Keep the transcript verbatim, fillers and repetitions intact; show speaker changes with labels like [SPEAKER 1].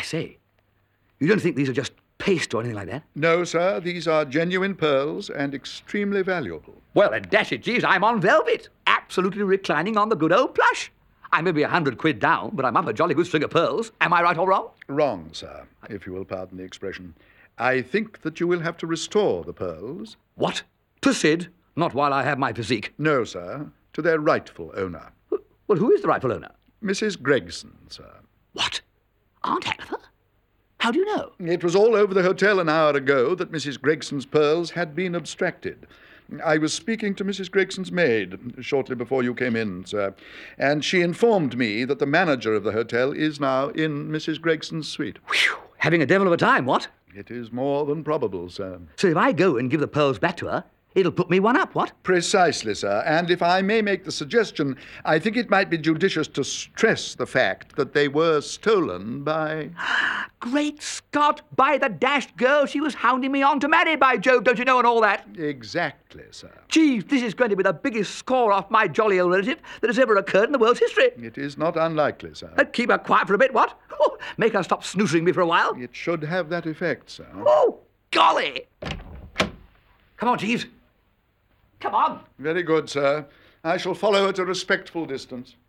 [SPEAKER 1] say, you don't think these are just paste or anything like that?
[SPEAKER 2] No, sir. These are genuine pearls and extremely valuable.
[SPEAKER 1] Well, then, dash it, Jeeves, I'm on velvet. Absolutely reclining on the good old plush. I may be a hundred quid down, but I'm up a jolly good string of pearls. Am I right or wrong?
[SPEAKER 2] Wrong, sir, if you will pardon the expression. I think that you will have to restore the pearls.
[SPEAKER 1] What? To Sid? Not while I have my physique.
[SPEAKER 2] No, sir. To their rightful owner.
[SPEAKER 1] Well, who is the rightful owner?
[SPEAKER 2] Missus Gregson, sir.
[SPEAKER 1] What? Aunt Agatha? How do you know?
[SPEAKER 2] It was all over the hotel an hour ago that Missus Gregson's pearls had been abstracted. I was speaking to Missus Gregson's maid shortly before you came in, sir, and she informed me that the manager of the hotel is now in Missus Gregson's suite.
[SPEAKER 1] Whew, having a devil of a time, what?
[SPEAKER 2] It is more than probable, sir.
[SPEAKER 1] So if I go and give the pearls back to her, it'll put me one up, what?
[SPEAKER 2] Precisely, sir. And if I may make the suggestion, I think it might be judicious to stress the fact that they were stolen by...
[SPEAKER 1] Great Scott, by the dashed girl she was hounding me on to marry, by Jove, don't you know, and all that.
[SPEAKER 2] Exactly, sir.
[SPEAKER 1] Gee, this is going to be the biggest score off my jolly old relative that has ever occurred in the world's history.
[SPEAKER 2] It is not unlikely, sir.
[SPEAKER 1] And keep her quiet for a bit, what? Oh, make her stop snoozing me for a while.
[SPEAKER 2] It should have that effect, sir.
[SPEAKER 1] Oh, golly! Come on, Jeeves. Come on.
[SPEAKER 2] Very good, sir. I shall follow at a respectful distance.